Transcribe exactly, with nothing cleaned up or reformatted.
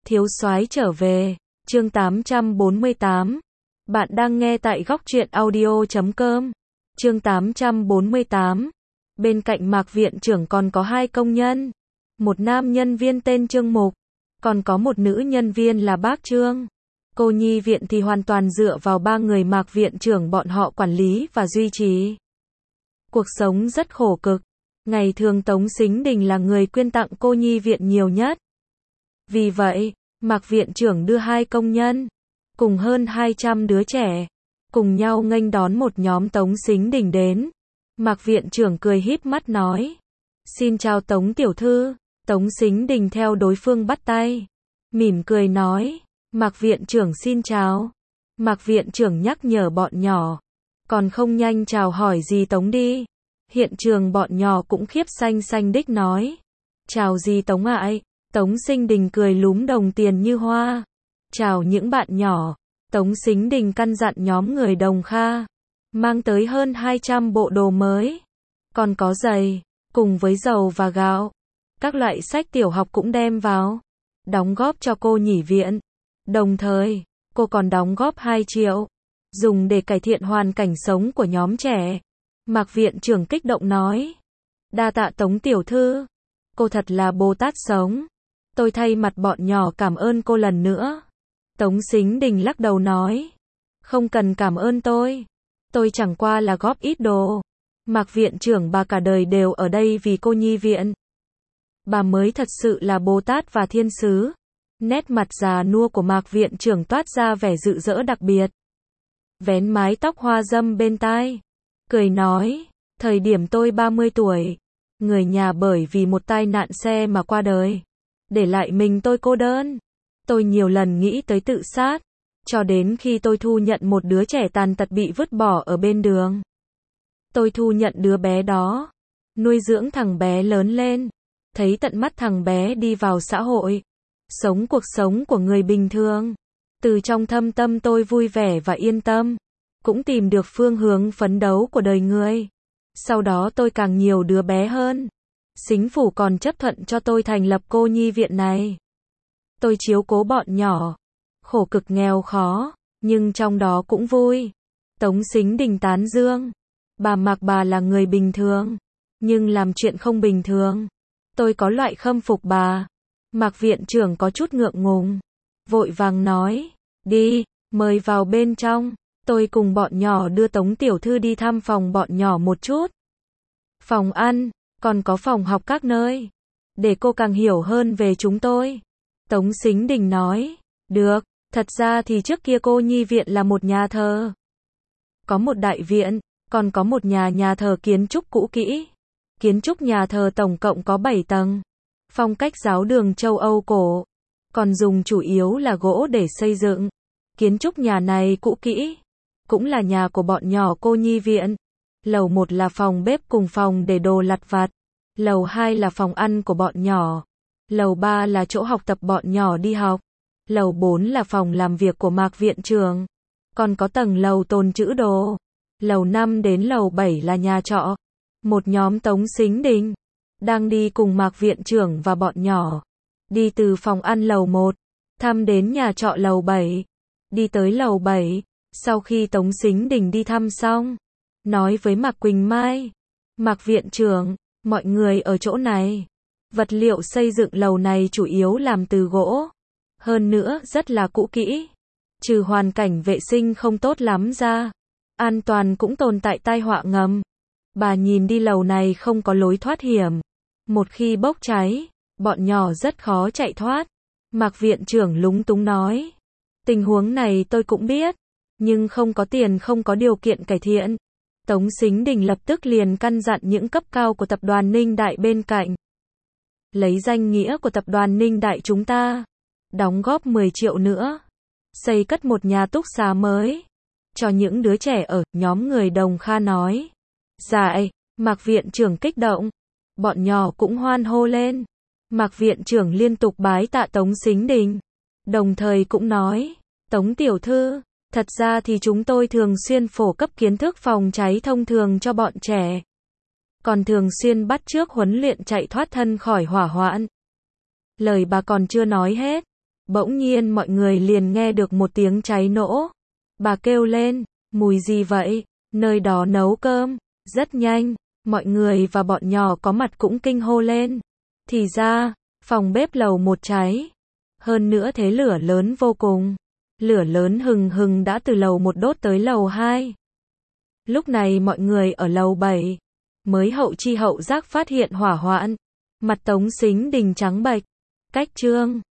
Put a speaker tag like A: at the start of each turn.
A: Thiếu soái trở về, chương tám trăm bốn mươi tám. Bạn đang nghe tại góc truyện audio chấm com. Chương tám trăm bốn mươi tám. Bên cạnh Mạc viện trưởng còn có hai công nhân. Một nam nhân viên tên Trương Mục, còn có một nữ nhân viên là bác Trương. Cô nhi viện thì hoàn toàn dựa vào ba người Mạc viện trưởng bọn họ quản lý và duy trì. Cuộc sống rất khổ cực. Ngày thường Tống Sính Đình là người quyên tặng cô nhi viện nhiều nhất. Vì vậy, Mạc viện trưởng đưa hai công nhân, cùng hơn hai trăm đứa trẻ, cùng nhau nghênh đón một nhóm Tống Sính Đình đến. Mạc viện trưởng cười híp mắt nói: "Xin chào Tống tiểu thư." Tống Sính Đình theo đối phương bắt tay, mỉm cười nói: "Mạc viện trưởng xin chào." Mạc viện trưởng nhắc nhở bọn nhỏ: "Còn không nhanh chào hỏi gì Tống đi." Hiện trường bọn nhỏ cũng khiếp xanh xanh đích nói: "Chào gì Tống ạ?" Tống Sính Đình cười lúm đồng tiền như hoa: "Chào những bạn nhỏ." Tống Sính Đình căn dặn nhóm người Đồng Kha mang tới hơn hai trăm bộ đồ mới, còn có giày, cùng với dầu và gạo. Các loại sách tiểu học cũng đem vào, đóng góp cho cô nhỉ viện. Đồng thời, cô còn đóng góp hai triệu, dùng để cải thiện hoàn cảnh sống của nhóm trẻ. Mạc viện trưởng kích động nói: "Đa tạ Tống tiểu thư, cô thật là Bồ Tát sống. Tôi thay mặt bọn nhỏ cảm ơn cô lần nữa." Tống Sính Đình lắc đầu nói: "Không cần cảm ơn tôi. Tôi chẳng qua là góp ít đồ. Mạc viện trưởng bà cả đời đều ở đây vì cô nhi viện. Bà mới thật sự là Bồ Tát và thiên sứ." Nét mặt già nua của Mạc viện trưởng toát ra vẻ rực rỡ đặc biệt. Vén mái tóc hoa dâm bên tai, cười nói: "Thời điểm tôi ba mươi tuổi, người nhà bởi vì một tai nạn xe mà qua đời, để lại mình tôi cô đơn. Tôi nhiều lần nghĩ tới tự sát, cho đến khi tôi thu nhận một đứa trẻ tàn tật bị vứt bỏ ở bên đường. Tôi thu nhận đứa bé đó, nuôi dưỡng thằng bé lớn lên, thấy tận mắt thằng bé đi vào xã hội, sống cuộc sống của người bình thường. Từ trong thâm tâm tôi vui vẻ và yên tâm, cũng tìm được phương hướng phấn đấu của đời người. Sau đó tôi càng nhiều đứa bé hơn. Chính phủ còn chấp thuận cho tôi thành lập cô nhi viện này. Tôi chiếu cố bọn nhỏ, khổ cực nghèo khó, nhưng trong đó cũng vui." Tống Sính Đình tán dương: "Bà Mạc bà là người bình thường, nhưng làm chuyện không bình thường. Tôi có loại khâm phục bà." Mạc viện trưởng có chút ngượng ngùng, vội vàng nói: "Đi, mời vào bên trong. Tôi cùng bọn nhỏ đưa Tống tiểu thư đi thăm phòng bọn nhỏ một chút. Phòng ăn, còn có phòng học các nơi, để cô càng hiểu hơn về chúng tôi." Tống Sính Đình nói: "Được, thật ra thì trước kia cô nhi viện là một nhà thờ. Có một đại viện, còn có một nhà nhà thờ kiến trúc cũ kỹ. Kiến trúc nhà thờ tổng cộng có bảy tầng, phong cách giáo đường châu Âu cổ, còn dùng chủ yếu là gỗ để xây dựng. Kiến trúc nhà này cũ kỹ, cũng là nhà của bọn nhỏ cô nhi viện. Lầu một là phòng bếp cùng phòng để đồ lặt vặt. Lầu hai là phòng ăn của bọn nhỏ. Lầu ba là chỗ học tập bọn nhỏ đi học. Lầu bốn là phòng làm việc của Mạc viện trưởng. Còn có tầng lầu tồn trữ đồ. Lầu năm đến lầu bảy là nhà trọ." Một nhóm Tống Sính Đình đang đi cùng Mạc viện trưởng và bọn nhỏ, đi từ phòng ăn lầu một, thăm đến nhà trọ lầu bảy, đi tới lầu bảy. Sau khi Tống Sính Đình đi thăm xong, nói với Mạc Quỳnh Mai: "Mạc viện trưởng, mọi người ở chỗ này, vật liệu xây dựng lầu này chủ yếu làm từ gỗ, hơn nữa rất là cũ kỹ. Trừ hoàn cảnh vệ sinh không tốt lắm ra, an toàn cũng tồn tại tai họa ngầm. Bà nhìn đi, lầu này không có lối thoát hiểm. Một khi bốc cháy, bọn nhỏ rất khó chạy thoát." Mạc viện trưởng lúng túng nói: "Tình huống này tôi cũng biết, nhưng không có tiền, không có điều kiện cải thiện." Tống Sính Đình lập tức liền căn dặn những cấp cao của tập đoàn Ninh Đại bên cạnh: "Lấy danh nghĩa của tập đoàn Ninh Đại chúng ta, đóng góp mười triệu nữa, xây cất một nhà túc xá mới cho những đứa trẻ ở." Nhóm người Đồng Kha nói: "Dạ." Mạc viện trưởng kích động, bọn nhỏ cũng hoan hô lên. Mạc viện trưởng liên tục bái tạ Tống Sính Đình, đồng thời cũng nói: "Tống tiểu thư, thật ra thì chúng tôi thường xuyên phổ cấp kiến thức phòng cháy thông thường cho bọn trẻ, còn thường xuyên bắt chước huấn luyện chạy thoát thân khỏi hỏa hoạn." Lời bà còn chưa nói hết, Bỗng nhiên mọi người liền nghe được một tiếng cháy nổ. Bà kêu lên, mùi gì vậy? Nơi đó nấu cơm. Rất nhanh, mọi người và bọn nhỏ có mặt cũng kinh hô lên. Thì ra, phòng bếp lầu một cháy. Hơn nữa thế lửa lớn vô cùng. Lửa lớn hừng hừng đã từ lầu một đốt tới lầu hai. Lúc này mọi người ở lầu bảy mới hậu chi hậu giác phát hiện hỏa hoạn. Mặt Tống Sính Đình trắng bệch. Cách Trương